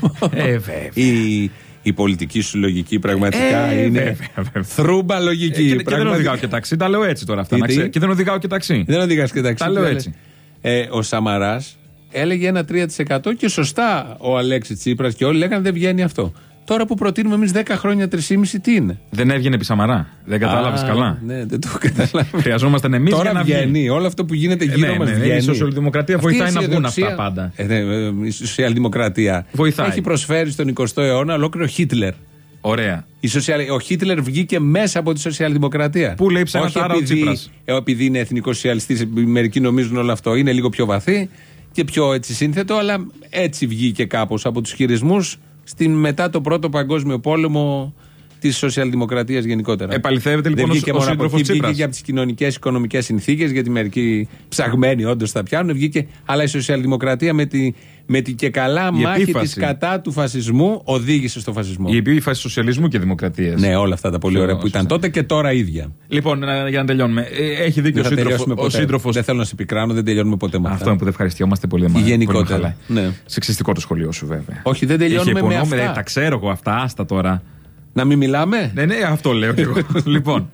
Η πολιτική σου λογική πραγματικά είναι θρούμπα λογική. Και δεν οδηγάω και ταξί, τα λέω έτσι τώρα αυτά. Και δεν οδηγάω και ταξί. Δεν οδηγάς και ταξί. Τα λέω έτσι. Ο Σαμαράς έλεγε ένα 3% και σωστά ο Αλέξης Τσίπρας και όλοι λέγανε δεν βγαίνει αυτό. Τώρα που προτείνουμε εμείς 10 χρόνια 3,5 τι είναι? Δεν έβγαινε επί Σαμαρά. Δεν κατάλαβες καλά. Ναι, δεν το κατάλαβα. Χρειαζόμαστε εμείς τώρα για να βγαίνει. Όλο αυτό που γίνεται γύρω μας βγαίνει. Η σοσιαλδημοκρατία βοηθάει να βγουν αυτά πάντα. Η σοσιαλδημοκρατία έχει προσφέρει στον 20ο αιώνα ολόκληρο Χίτλερ. Ωραία. Ο Χίτλερ βγήκε μέσα από τη σοσιαλδημοκρατία. Πού λέει ψέματα ο Τσίπρας? Επειδή είναι εθνικός σοσιαλιστής, μερικοί νομίζουν όλο αυτό. Είναι λίγο πιο βαθύ και πιο έτσι σύνθετο, αλλά έτσι βγήκε κάπως από τους χειρισμούς μετά το Πρώτο Παγκόσμιο Πόλεμο της σοσιαλδημοκρατίας γενικότερα. Επαληθεύεται λοιπόν ο σύντροφος Τσίπρας. Βγήκε και από τις κοινωνικές, οικονομικές συνθήκες, γιατί μερικοί ψαγμένοι όντως θα πιάνουν. Βγήκε, αλλά η σοσιαλδημοκρατία με την και καλά μάχη της κατά του φασισμού οδήγησε στο φασισμό. Η επίφαση σοσιαλισμού και δημοκρατίας. Ναι, όλα αυτά τα πολύ ωραία που ήταν τότε και τώρα ίδια. Λοιπόν, για να τελειώνουμε. Έχει δίκιο ο σύντροφος. Δεν θέλω να σε πικράνω, δεν τελειώνουμε ποτέ με αυτά. Αυτό που δεν ευχαριστιόμαστε πολύ. Γενικότερα. Σεξιστικό το σχολείο σου βέβαια. Όχι, δεν τελειώνουμε με αυτά. Τα ξέρω εγώ αυτά, άστα τώρα. Να μην μιλάμε. Ναι, αυτό λέω κι εγώ. Λοιπόν,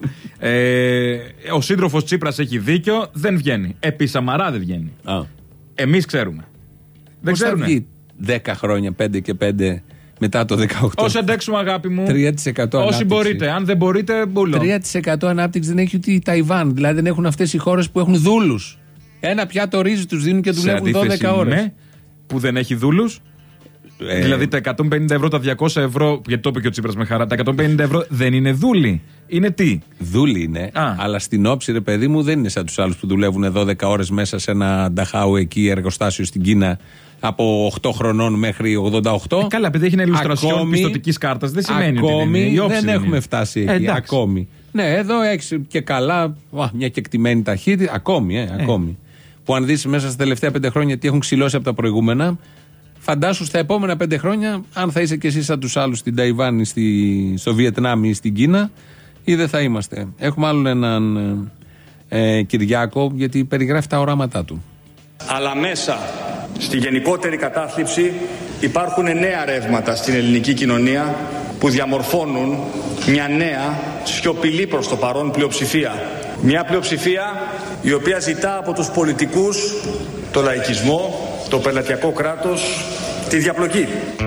ο σύντροφος Τσίπρας έχει δίκιο, δεν βγαίνει. Επί Σαμαρά δεν βγαίνει. Εμείς ξέρουμε. Δεν ξέρουν. 10 χρόνια, 5 και 5 μετά το 18. Όσο αντέξουμε, αγάπη μου. 3% ανάπτυξη. Όσοι μπορείτε. Αν δεν μπορείτε, μπουλό. 3% ανάπτυξη δεν έχει ούτε η Ταϊβάν. Δηλαδή δεν έχουν αυτές οι χώρες που έχουν δούλους. Ένα πιάτο ρύζι τους δίνουν και δουλεύουν 12 ώρες. Που δεν έχει δούλους. Δηλαδή τα 150 ευρώ, τα 200 ευρώ, γιατί το είπε και ο Τσίπρας με χαρά, τα 150 ευρώ δεν είναι δούλοι. Είναι τι? Δούλοι είναι. Αλλά στην όψη, ρε παιδί μου, δεν είναι σαν τους άλλους που δουλεύουν 12 ώρες μέσα σε ένα νταχάου εκεί εργοστάσιο στην Κίνα από 8 χρονών μέχρι 88. Καλά, επειδή έχει ένα ηλουστρασιόν πιστωτικής κάρτας, δεν σημαίνει ότι δεν έχουμε φτάσει εκεί. Ακόμη. Ναι, εδώ έχει και καλά μια κεκτημένη ταχύτητα. Ακόμη. Που αν δεις μέσα στα τελευταία 5 χρόνια τι έχουν ξυλώσει από τα προηγούμενα. Φαντάσου στα επόμενα 5 χρόνια, αν θα είσαι κι εσύ σαν τους άλλους στην Ταϊβάν ή στο Βιετνάμ ή στην Κίνα, ή δεν θα είμαστε. Έχουμε άλλον έναν Κυριάκο, γιατί περιγράφει τα οράματά του. Αλλά μέσα στη γενικότερη κατάθλιψη υπάρχουν νέα ρεύματα στην ελληνική κοινωνία που διαμορφώνουν μια νέα σιωπηλή προς το παρόν πλειοψηφία. Μια πλειοψηφία η οποία ζητά από τους πολιτικούς το λαϊκισμό, το πελατειακό κράτος, τη διαπλοκή.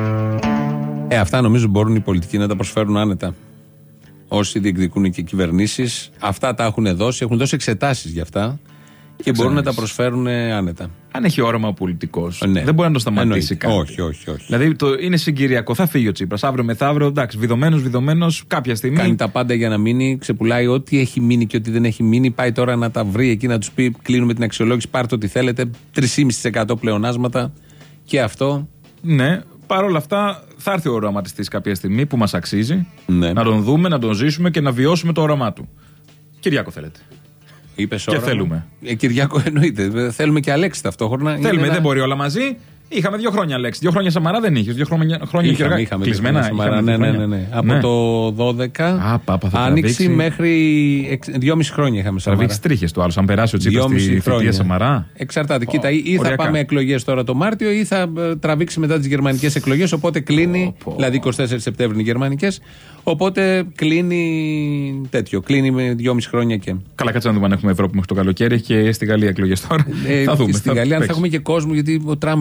Αυτά νομίζω μπορούν οι πολιτικοί να τα προσφέρουν άνετα. Όσοι διεκδικούν και κυβερνήσεις, αυτά τα έχουν δώσει εξετάσεις για αυτά και μπορούν να τα προσφέρουν άνετα. Αν έχει όραμα ο πολιτικός, δεν μπορεί να το σταματήσει κάτι. Όχι. Δηλαδή είναι συγκυριακό. Θα φύγει ο Τσίπρας αύριο μεθαύριο, εντάξει, βιδωμένος κάποια στιγμή. Κάνει τα πάντα για να μείνει, ξεπουλάει ό,τι έχει μείνει και ό,τι δεν έχει μείνει. Πάει τώρα να τα βρει εκεί, να τους πει: κλείνουμε την αξιολόγηση, πάρτε ό,τι θέλετε. 3,5% πλεονάσματα και αυτό. Ναι, παρόλα αυτά θα έρθει ο οραματιστής κάποια στιγμή που μας αξίζει. Να τον δούμε, να τον ζήσουμε και να βιώσουμε το όραμά του. Κυριάκο θέλετε? Είπες και όραμα. Θέλουμε. Κυριάκο εννοείται. Θέλουμε και Αλέξη ταυτόχρονα. Θέλουμε, δεν μπορεί όλα μαζί. Είχαμε 2 χρόνια Αλέξη. 2 χρόνια Σαμαρά δεν είχες. 2 χρόνια είχαμε κλεισμένα. Ναι. Από το 12 Άνοιξη μέχρι 2,5 χρόνια είχαμε Σαμαρά. Θα βήξει τρίχες του άλλου. Αν περάσει ο Τσίπρας στη θητεία Σαμαρά. Εξαρτάται. Κοίτα, ή θα πάμε εκλογές τώρα το Μάρτιο ή θα τραβήξει μετά τις γερμανικές εκλογές. Οπότε κλείνει. Δηλαδή 24 Σεπτέμβρη είναι οι γερμανικές. Οπότε κλείνει τέτοιο. Κλείνει με 2,5 χρόνια και. Καλά, κάτσε να δούμε αν έχουμε Ευρώπη μέχρι το καλοκαίρι και στη Γαλλία εκλογές τώρα. Θα δούμε. Στη Γαλλία, αν θα έχουμε και κόσμο, γιατί ο Τραμπ βλέπω έχει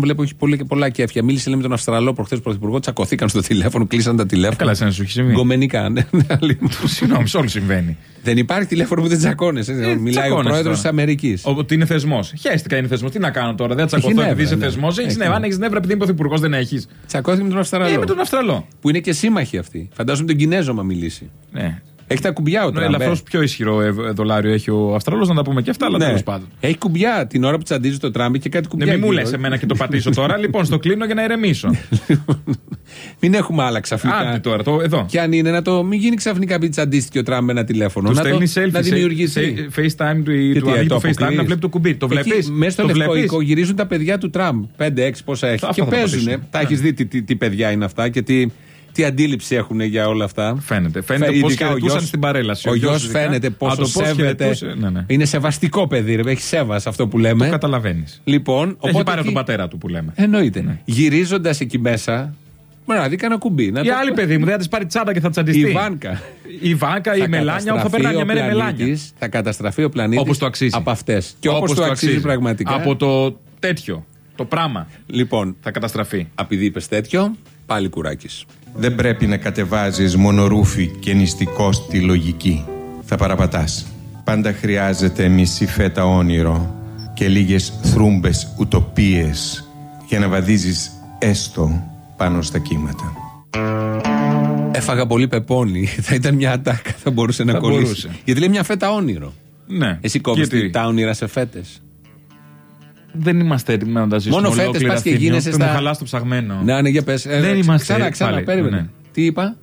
πολλά κέφια. Μίλησε με τον Αυστραλό προχθές πρωθυπουργό, τσακωθήκαν στο τηλέφωνο, κλείσαν τα τηλέφωνα. Καλά, σε ένα σου έχει συμβεί. Γκομενικά, ναι. Συγγνώμη, σε όλου συμβαίνει. Δεν υπάρχει τηλέφωνο που δεν τσακώνεσαι. Μιλάει ο πρόεδρος της Αμερικής. Ότι είναι θεσμός. Χαίστηκα, είναι θεσμός. Τι να κάνω τώρα, δεν τσακωθώ επειδή είσαι θεσμός. Έχεις νεύρα, αν έχεις νεύρα επειδή είναι πρωθυπουργός, δεν έχεις. Τσακώθηκε με τον Αυστραλό. Με τον Αυστραλό. Που είναι και σύμμαχοι αυτοί. Φαντάζομαι τον Κινέζο, μα μιλήσει. Ναι. Έχει τα κουμπιά ο Τραμπ. Ελαφρώς πιο ισχυρό δολάριο έχει ο Αυστραλός, να τα πούμε και αυτά, αλλά τέλος πάντων. Έχει κουμπιά την ώρα που τσαντίζει το Τραμπ και κάτι κουμπιά. Ναι, μην μου λες εμένα και το πατήσω τώρα. Λοιπόν, στο κλείνω για να ηρεμήσω. Μην έχουμε άλλα ξαφνικά. Άντε τώρα, εδώ. Και αν είναι να το. Μην γίνει ξαφνικά επειδή τσαντίστηκε ο Τραμπ με ένα τηλέφωνο. Του στέλνει selfie. Να δημιουργήσει. FaceTime του ανοίγει το FaceTime να βλέπει το κουμπί. Το βλέπει. Μέσα στο λευκό γυρίζουν τα παιδιά του Τραμπ. 5-6 πόσα έχει. Και παίζουν. Τα έχει δει τι παιδιά είναι αυτά και τι αντίληψη έχουν για όλα αυτά. Φαίνεται πώς χαιρετούσαν στην παρέλαση. Ο γιος φαίνεται πόσο σέβεται. Ναι. Είναι σεβαστικό παιδί, έχει σέβας αυτό που λέμε. Το καταλαβαίνεις. Λοιπόν, έχει πάρει τον πατέρα του που λέμε. Εννοείται. Ναι. Γυρίζοντας εκεί μέσα, μπορεί να δει κανένα κουμπί. Η άλλη παιδί μου δεν θα της πάρει τσάντα και θα τσαντιστεί. Η Βάνκα, η Μελάνια, θα περνάει μια μέρα Μελάνια. Θα καταστραφεί ο πλανήτης όπως το αξίζει. Από αυτές. Και όπως το αξίζει πραγματικά. Από το τέτοιο. Το πράγμα. Λοιπόν, θα καταστραφεί. Επειδή είπες τέτοιο, πάλι Κουράκης. Δεν πρέπει να κατεβάζεις μονορούφι και νηστικό στη λογική. Θα παραπατάς. Πάντα χρειάζεται μισή φέτα όνειρο και λίγες θρούμπες ουτοπίες για να βαδίζεις έστω πάνω στα κύματα. Έφαγα πολύ πεπόνι. Θα ήταν μια ατάκα, θα μπορούσε να κολλήσει. Γιατί λέει μια φέτα όνειρο. Ναι. Εσύ κόβεις τα όνειρα σε φέτες. Δεν είμαστε έτοιμοι να τα ζήσουμε. Μόνο φέτες πας και γίνεσαι στα. Μου χαλάς το ψαγμένο. Ναι, για πες. Δεν είμαστε. Ξανά, περίμενε. Ναι. Τι είπα?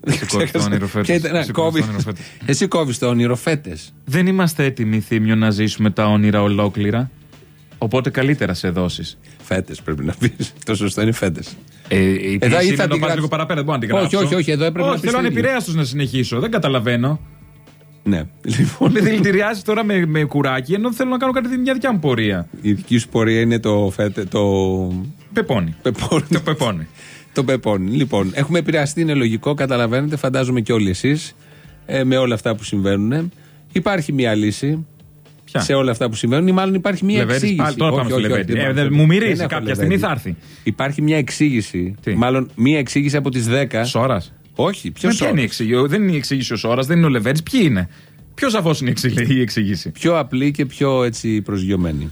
Εσύ κόβεις το όνειρο φέτες. Δεν είμαστε έτοιμοι, Θήμιο, να ζήσουμε τα όνειρα ολόκληρα. Οπότε καλύτερα σε δόσεις. Φέτες πρέπει να πεις. Το σωστό είναι φέτες. Εδώ ή θα το πας λίγο παραπέρα, δεν μπορώ να την γράψω. Όχι, εδώ έπρεπε να πεις. Θέλω ανεπηρέαστος να συνεχίσω. Δεν καταλαβαίνω. Ναι. Λοιπόν, με δηλητηριάζει τώρα με κουράκι, ενώ θέλω να κάνω κάτι μια δικιά μου πορεία. Η δική σου πορεία είναι το πεπόνι. Το πεπόνι. Λοιπόν, έχουμε επηρεαστεί, είναι λογικό, καταλαβαίνετε, φαντάζομαι και όλοι εσείς, με όλα αυτά που συμβαίνουν. Υπάρχει μια λύση. Ποια? Σε όλα αυτά που συμβαίνουν, ή μάλλον υπάρχει μια εξήγηση. Τώρα πάμε στο Λεβέντη. Μου μυρίζει κάποια στιγμή, θα έρθει. Υπάρχει μια εξήγηση. Μάλλον μια εξήγηση από τις 10. Σόρας. Όχι, ποιος Σόρας. Δεν είναι η εξήγηση ο Σόρας, δεν είναι ο Λεβέντης. Ποιοι είναι? Ποιος σαφώς είναι η εξήγηση? Πιο απλή και πιο έτσι προσγειωμένη.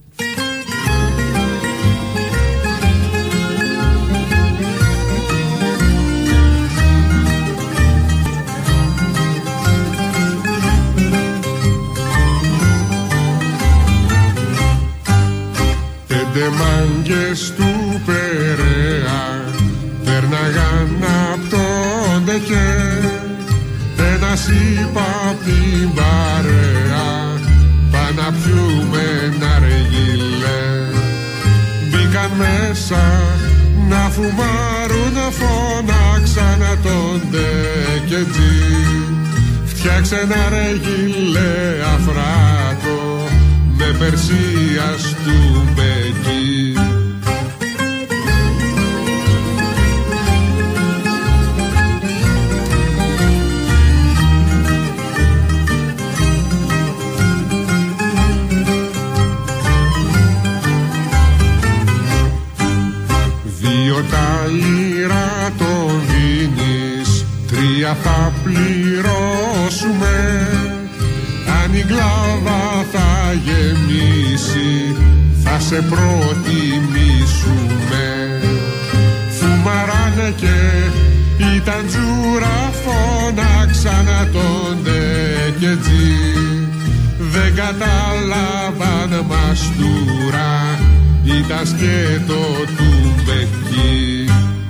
Πέντε μάγκες του Περαία πέρναγαν απ' τον Ντεκέ. Ένας είπα απ' την παρέα, πά να πιούμε ναργιλέ. Μπήκαν μέσα να φουμάρουν, να φώναξαν τον Ντεκετζή. Φτιάξε ναργιλέ αφράτο με Περσία του Μπεκί. Δύο τα λίρα το δίνεις, τρία θα πληρώσουμε. Αν η κλάβα θα γεμίσει, θα σε προτιμήσουμε. Φουμαράνε και ήταν τζούρα, φώναξαν τον Ντεκετζή. Δεν κατάλαβαν μαστούρα, ήταν σκέτο του Μπεκί.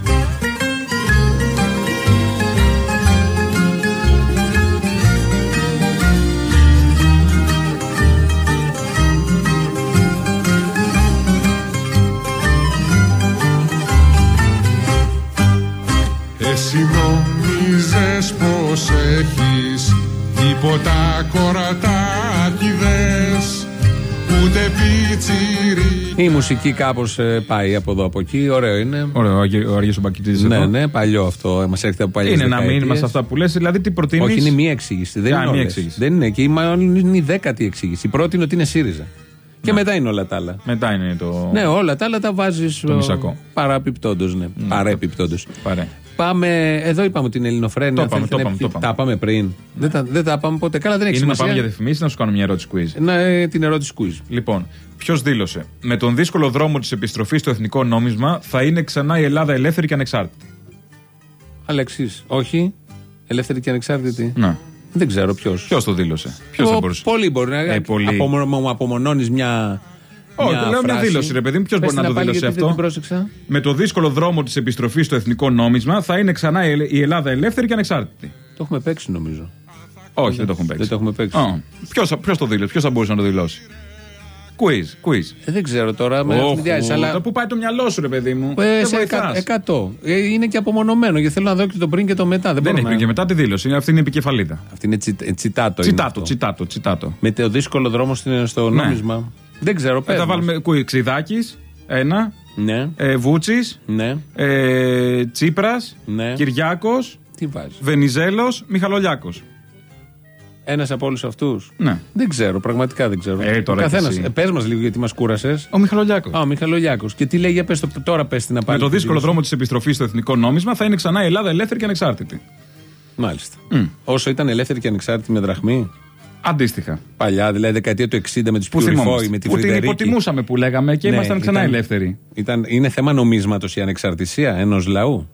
Εσύ νομίζες πως έχεις τίποτα κορατάκιδες, ούτε πιτσιρί. Η μουσική κάπως πάει από εδώ από εκεί, ωραίο είναι. Ωραίο, ο Αργύρης ο Μπακητίδης ναι, εδώ. Ναι, παλιό αυτό, μας έρχεται από παλιές είναι δεκαετίες. ένα μήνυμα σε αυτά που λες, δηλαδή τι προτείνεις? Όχι, είναι μία εξήγηση, δεν είναι όλες. Δεν είναι, και μάλλον είναι η 10η εξήγηση. Η πρώτη είναι ότι είναι ΣΥΡΙΖΑ. Και μετά είναι όλα τα άλλα. Μετά είναι το. Ναι, όλα τα άλλα τα βάζεις παραπιπτόντως. Ναι. Παρεπιπτόντως. Πάμε, εδώ είπαμε την ελληνοφρένεια. Τα πάμε πριν. Δεν τα πάμε ποτέ. Καλά, δεν έχει σημασία. Είναι να πάμε για διαφημίσεις, να σου κάνω μια ερώτηση quiz. Την ερώτηση quiz. Λοιπόν, ποιος δήλωσε? Με τον δύσκολο δρόμο της επιστροφής στο εθνικό νόμισμα θα είναι ξανά η Ελλάδα ελεύθερη και ανεξάρτητη. Αλέξης, όχι. Ελεύθερη και ανεξάρτητη. Ναι. Δεν ξέρω ποιος. Ποιος το δήλωσε? Ποιος θα μπορούσε? Πολλοί μπορεί να απομονώνεις μια. Όχι, λέω μια δήλωση, ρε παιδί μου. Ποιος μπορεί να το δήλωσε αυτό? Με το δύσκολο δρόμο της επιστροφής στο εθνικό νόμισμα θα είναι ξανά η Ελλάδα ελεύθερη και ανεξάρτητη. Το έχουμε παίξει, νομίζω. Όχι, δεν το έχουμε παίξει. Δεν το έχουμε παίξει. Ποιος το δήλωσε? Ποιος θα μπορούσε να το δηλώσει? Quiz. Δεν ξέρω τώρα. Αλλά πού πάει το μιαλό σου, ρε παιδί μου? Σε 100. Είναι και απομονωμένο. Γιατί θέλω να δω και το πριν και το μετά. Δεν έχει πριν και μετά τη δήλωση. Αυτή είναι η επικεφαλίδα. Αυτή είναι τσιτάτο. Με το δύσκολο δρόμο στο νόμισμα. Δεν ξέρω. Θα βάλουμε Ξιδάκης, ένα. Ναι. Βούτσης. Ναι. Τσίπρας. Ναι. Κυριάκος. Τι βάζει? Βενιζέλος. Μιχαλολιάκος. Ένας από όλους αυτούς. Ναι. Δεν ξέρω, πραγματικά δεν ξέρω. Καθένας. Πες μας λίγο γιατί μας κούρασες. Ο Μιχαλολιάκος. Ο Μιχαλολιάκος. Και τι λέει, για πες το, τώρα πες την απάντηση. Με το δύσκολο δρόμο της επιστροφής στο εθνικό νόμισμα θα είναι ξανά η Ελλάδα ελεύθερη και ανεξάρτητη. Μάλιστα. Όσο ήταν ελεύθερη και ανεξάρτητη με δραχμή. Αντίστοιχα. Παλιά, δηλαδή δεκαετία του 60 με τις Πλουριφόη, με τη Φρυδερίκη. Που την υποτιμούσαμε που λέγαμε και ήμασταν ξανά ελεύθεροι. Είναι θέμα νομίσματος η ανεξαρτησία ενός λαού.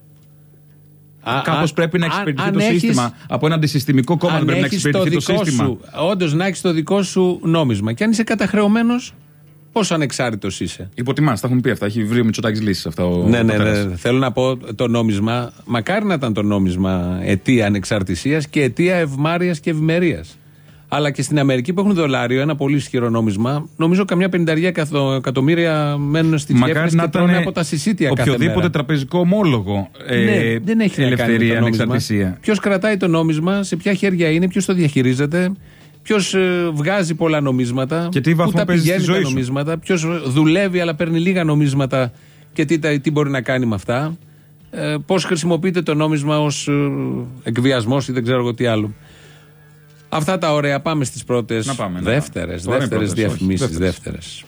Κάπως πρέπει να εξυπηρετηθεί το σύστημα. Από ένα αντισυστημικό κόμμα δεν πρέπει να εξυπηρετηθεί το σύστημα. Όντως να έχεις το δικό σου νόμισμα. Και αν είσαι καταχρεωμένος, πόσο ανεξάρτητος είσαι? Υποτιμάς, τα έχουμε πει αυτά. Έχει βρει ο Μητσοτάκης λύσεις αυτά. Ναι. Θέλω να πω το νόμισμα. Μακάρι να ήταν το νόμισμα αιτία ανεξαρτησίας και αιτία ευμάρειας και ευημερίας. Αλλά και στην Αμερική που έχουν δολάριο, ένα πολύ ισχυρό νόμισμα, νομίζω καμιά 50 εκατομμύρια μένουν στη γέφυρα και τρώνε από τα συσίτια κάθε μέρα. Οποιοδήποτε τραπεζικό ομόλογο. Δεν έχει ελευθερία, ανεξαρτησία. Ποιος κρατάει το νόμισμα, σε ποια χέρια είναι, ποιος το διαχειρίζεται, ποιος βγάζει πολλά νομίσματα, και τι βαθμό παίζει στη ζωή σου. Ποιος δουλεύει αλλά παίρνει λίγα νομίσματα και τι μπορεί να κάνει με αυτά. Πώς χρησιμοποιείται το νόμισμα ως εκβιασμός ή δεν ξέρω εγώ τι άλλο. Αυτά τα ωραία. Πάμε στις πρώτες δεύτερες διαφημίσεις.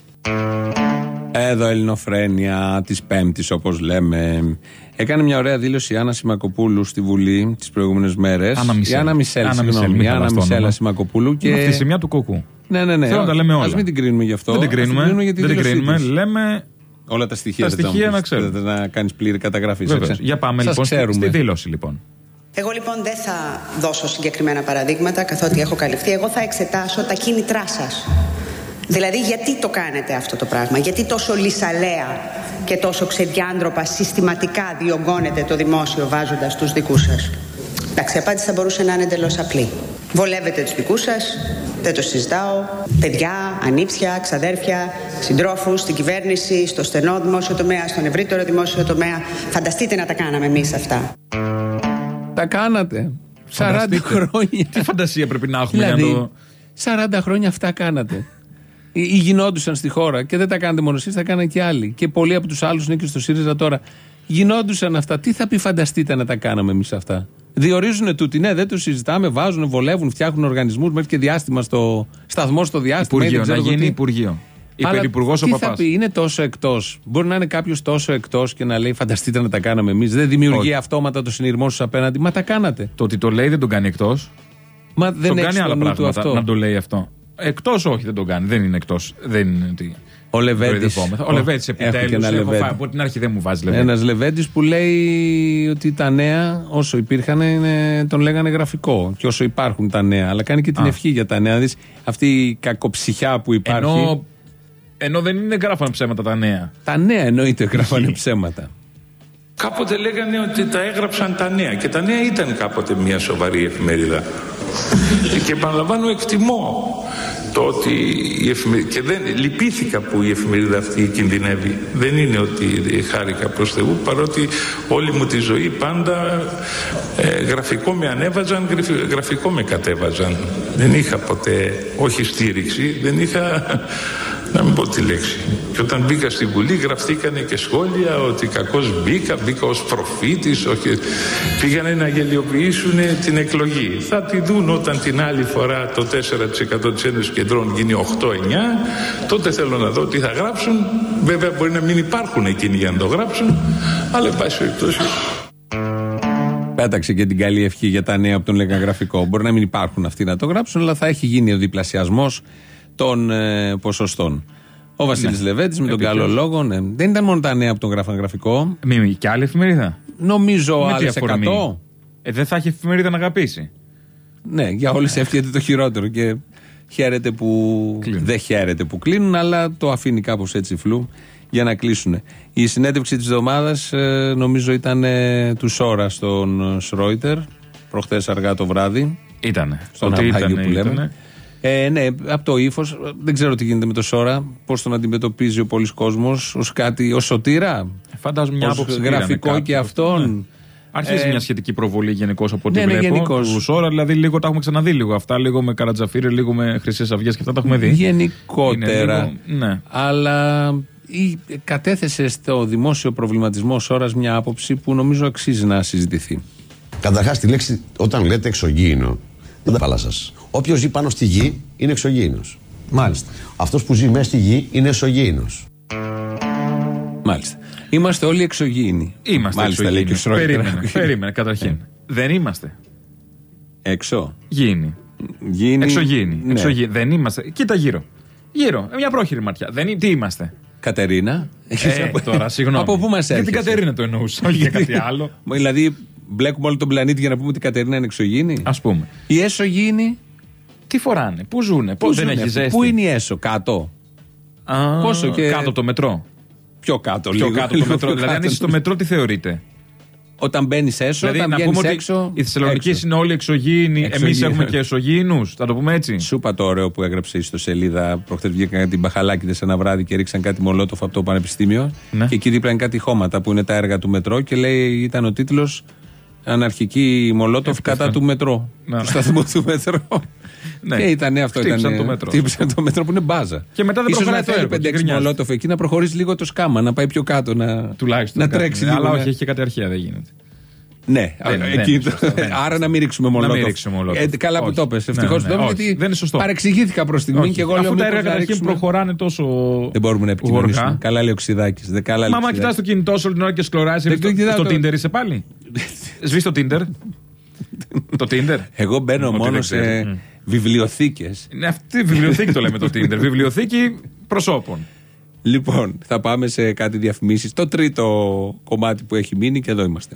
Εδώ Ελληνοφρένεια της Πέμπτης, όπως λέμε. Έκανε μια ωραία δήλωση η Άννα Σιμακοπούλου στη Βουλή τις προηγούμενες μέρες. Η Άννα Μισέλα Σιμακοπούλου. Και αυτή η σημεία του κόκκου. Ναι. Θέλω να τα λέμε όλα. Ας μην την κρίνουμε γι' αυτό. Δεν την κρίνουμε. Λέμε όλα τα στοιχεία να ξέρουμε. Να κάνεις πλήρη καταγραφή. Για πάμε λοιπόν στη δήλωση λοιπόν. Εγώ λοιπόν δεν θα δώσω συγκεκριμένα παραδείγματα καθότι έχω καλυφθεί. Εγώ θα εξετάσω τα κίνητρά σας. Δηλαδή γιατί το κάνετε αυτό το πράγμα, γιατί τόσο λυσαλέα και τόσο ξεδιάντροπα συστηματικά διωγγώνετε το δημόσιο βάζοντας τους δικούς σας. Εντάξει, η απάντηση θα μπορούσε να είναι εντελώς απλή. Βολεύετε τους δικούς σας, δεν το συζητάω. Παιδιά, ανήψια, ξαδέρφια, συντρόφους, στην κυβέρνηση, στο στενό δημόσιο τομέα, στον ευρύτερο δημόσιο τομέα. Φανταστείτε να τα κάναμε εμείς αυτά. Τα κάνατε. 40 χρόνια. Τι φαντασία πρέπει να έχουμε δηλαδή, για το. 40 χρόνια αυτά κάνατε. Ή γινόντουσαν στη χώρα και δεν τα κάνετε μόνο εσείς, τα κάνανε και άλλοι. Και πολλοί από τους άλλους είναι και στο ΣΥΡΙΖΑ τώρα. Γινόντουσαν αυτά. Τι θα πει, φανταστείτε να τα κάναμε εμείς αυτά? Διορίζουν τούτοι. Ναι, δεν το συζητάμε. Βάζουν, βολεύουν, φτιάχνουν οργανισμούς μέχρι και διάστημα στο σταθμό, στο διάστημα. Υπουργείο, να γίνει Υπουργείο. Υπερυπουργός ο Παπάς. Τι θα πει, είναι τόσο εκτός. Μπορεί να είναι κάποιος τόσο εκτός και να λέει φανταστείτε να τα κάναμε εμείς. Δεν δημιουργεί αυτόματα το συνειρμό σας απέναντι. Μα τα κάνατε. Το ότι το λέει δεν τον κάνει εκτός. Μα δεν τον κάνει άλλα πράγματα αυτό. Να το λέει αυτό. Εκτός όχι, δεν τον κάνει. Δεν είναι εκτός. Δεν είναι ότι. Ο Λεβέντης. Ο Λεβέντης επιτέλους. Από την αρχή δεν μου βάζει Λεβέντη. Ένας Λεβέντης που λέει ότι τα νέα όσο υπήρχαν τον λέγανε γραφικό. Και όσο υπάρχουν τα νέα. Αλλά κάνει και την ευχή για τα νέα. Δηλαδή αυτή η κακοψυχιά που υπάρχει. Ενώ δεν είναι γράφανε ψέματα τα νέα. Τα νέα εννοείται γράφανε ψέματα. Κάποτε λέγανε ότι τα έγραψαν τα νέα. Και τα νέα ήταν κάποτε μια σοβαρή εφημερίδα. Και επαναλαμβάνω, εκτιμώ το ότι η εφημερίδα. Και δεν λυπήθηκα που η εφημερίδα αυτή κινδυνεύει. Δεν είναι ότι χάρηκα προς Θεού, παρότι όλη μου τη ζωή πάντα γραφικό με ανέβαζαν, γραφικό με κατέβαζαν. Δεν είχα ποτέ, όχι στήριξη, δεν είχα. Να μην πω τη λέξη. Και όταν μπήκα στη Βουλή γραφτήκανε και σχόλια ότι κακώς μπήκα ως προφήτης, όχι. Πήγανε να γελιοποιήσουν την εκλογή. Θα τη δουν όταν την άλλη φορά το 4% της Ένωσης και κεντρών γίνει 8-9, τότε θέλω να δω τι θα γράψουν. Βέβαια μπορεί να μην υπάρχουν εκείνοι για να το γράψουν, αλλά εν πάση περιπτώσει. Πέταξε και την καλή ευχή για τα νέα από τον λεγαγραφικό. Μπορεί να μην υπάρχουν αυτοί να το γράψουν, αλλά θα έχει γίνει ο διπλασιασμός των ποσοστών. Ο Βασίλης Λεβέντης με τον καλό λόγο. Ναι. Δεν ήταν μόνο τα νέα από τον γραφικό. Και άλλη εφημερίδα. Νομίζω άλλες 100. Δεν θα έχει εφημερίδα να αγαπήσει. Ναι, για όλες εύχεται το χειρότερο και χαίρεται που δεν χαίρεται που κλείνουν, αλλά το αφήνει κάπως έτσι φλου για να κλείσουν. Η συνέντευξη της εβδομάδας νομίζω ήταν του Σόρα στον Σρόιτερ, προχθές αργά το βράδυ. Ήτανε. Στον Αμάγιο που λέμε. Ναι, από το ύφος, δεν ξέρω τι γίνεται με το Σόρα, πώς τον αντιμετωπίζει ο πολλής κόσμος, ως σωτήρα, φαντάζομαι μια άποψη γραφικό και αυτόν. Ναι. Αρχίζει μια σχετική προβολή γενικώς από ό,τι βλέπω. Του Σόρα, δηλαδή λίγο τα έχουμε ξαναδεί λίγο αυτά. Λίγο με Καρατζαφίρη, λίγο με Χρυσές Αυγές και αυτά τα έχουμε δει. Γενικότερα. Λίγο, ναι. Αλλά κατέθεσε στο δημόσιο προβληματισμό Σόρας μια άποψη που νομίζω αξίζει να συζητηθεί. Καταρχάς, τη λέξη όταν λέτε εξωγήινο, δεν τα πάλα σας. Όποιος ζει πάνω στη γη είναι εξωγήινος. Μάλιστα. Αυτός που ζει μέσα στη γη είναι εσωγήινος. Μάλιστα. Είμαστε όλοι εξωγήινοι. Είμαστε εξωγήινοι. Περίμενε καταρχήν. Δεν είμαστε. Έξω. Γήινοι. Εξωγήινοι. Ναι. Δεν είμαστε. Κοίτα γύρω. Γύρω. Μια πρόχειρη ματιά. Τι είμαστε. Κατερίνα. Τώρα, συγγνώμη. Από πού μας έρχεσαι? Για την Κατερίνα το εννοούσα. Όχι για κάτι άλλο. Δηλαδή, μπλέκουμε όλο τον πλανήτη για να πούμε ότι η Κατερίνα είναι εξωγήινη. Ας πούμε. Οι εσωγήινοι. Τι φοράνε, πού ζουνε, πώς δεν έχει ζέστη. Πού είναι η έσω, κάτω. Πόσο και... Κάτω το μετρό. Πιο κάτω, πιο λίγο. Κάτω το μετρό. Δηλαδή, αν είσαι στο μετρό, τι θεωρείτε? Όταν μπαίνεις έσω, δηλαδή, όταν βγαίνεις έξω. Οι Θεσσαλονικείς είναι όλοι εξωγήινοι, εμείς έχουμε και εσωγήινους. Θα το πούμε έτσι. Σου είπα το ωραίο που έγραψε στο σελίδα. Προχθές βγήκαν την Μπαχαλάκηδες ένα βράδυ και ρίξαν κάτι μολότοφ από το Πανεπιστήμιο. Ναι. Και εκεί δίπλα είναι κάτι χώματα που είναι τα έργα του μετρό και λέει, ήταν ο τίτλος Αναρχική μολότοφ κατά του μετρό. Του σταθμού του μετρό. Ναι. Και ήταν αυτό. Χτύπησαν το μετρό που είναι μπάζα. Και μετά δεν προχωράει το έργο. 5-6 μολότοφ εκεί να προχωρήσει λίγο το σκάμα, να πάει πιο κάτω. Να τρέξει λίγο. Αλλά όχι, έχει και κάτι αρχαία, δεν γίνεται. Ναι, άρα να μην ρίξουμε μολότοφ. Καλά που το πες. Ευτυχώς το πες, γιατί παρεξηγήθηκα προς στιγμή και εγώ λέω. Αφού τα έργα καταρχήν προχωράνε τόσο. Δεν μπορούμε να επικοινωνήσουμε. Καλά λέει ο Ξηδάκης. Μα κοιτάς το κινητό σου όλη την ώρα και σκλωράζει. Το Tinder είσαι πάλι. Σβήσει το Tinder. Το Tinder. Εγώ μπαίνω μόνο σε βιβλιοθήκες. Είναι αυτή η βιβλιοθήκη το λέμε το Tinder. Βιβλιοθήκη προσώπων. Λοιπόν, θα πάμε σε κάτι διαφημίσεις. Το τρίτο κομμάτι που έχει μείνει και εδώ είμαστε.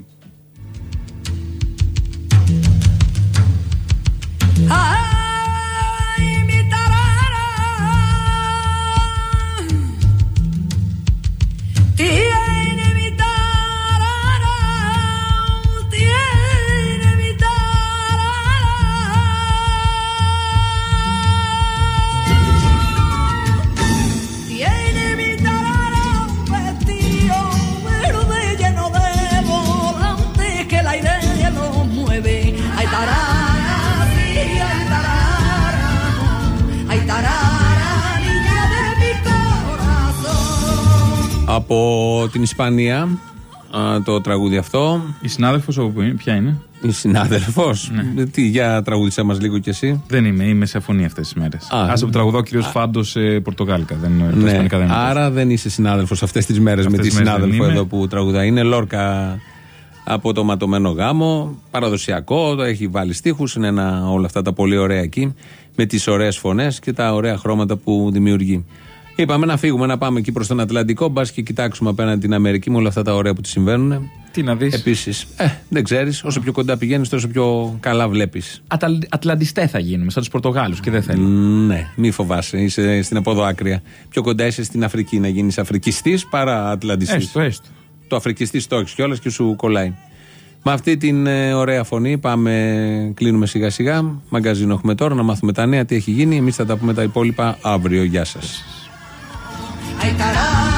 Από την Ισπανία το τραγούδι αυτό. Η συνάδελφος όπου είναι, ποια είναι? Η συνάδελφος. Ναι. Τι, για τραγούδισέ μας λίγο κι εσύ. Δεν είμαι σε αφωνή αυτές τις μέρες. Άσε που τραγουδώ ο κύριος Φάντος σε πορτογάλικα. Ναι. Άρα δεν είσαι συνάδελφος αυτές τις μέρες με τη συνάδελφο εδώ που τραγουδά. Είναι Λόρκα από το Ματωμένο Γάμο. Παραδοσιακό, το έχει βάλει στίχους. Είναι όλα αυτά τα πολύ ωραία εκεί. Με τις ωραίες φωνές και τα ωραία χρώματα που δημιουργεί. Είπαμε να φύγουμε, να πάμε εκεί προς τον Ατλαντικό, μπας και κοιτάξουμε απέναντι την Αμερική με όλα αυτά τα ωραία που τη συμβαίνουν. Τι να δεις. Επίσης, δεν ξέρεις, όσο πιο κοντά πηγαίνεις, τόσο πιο καλά βλέπεις. Ατλαντιστέ θα γίνουμε, σαν τους Πορτογάλους και δεν θέλω. Ναι, μη φοβάσαι, είσαι στην αποδοάκρια. Πιο κοντά είσαι στην Αφρική, να γίνεις Αφρικιστής παρά Ατλαντιστής. Έστω. Το Αφρικιστής το έχεις κιόλας και σου κολλάει. Με αυτή την ωραία φωνή πάμε, κλείνουμε σιγά σιγά. Μαγκαζίνο έχουμε τώρα, να μάθουμε τα νέα, τι έχει γίνει. Εμείς θα τα πούμε τα υπόλοιπα αύριο. Γεια σας.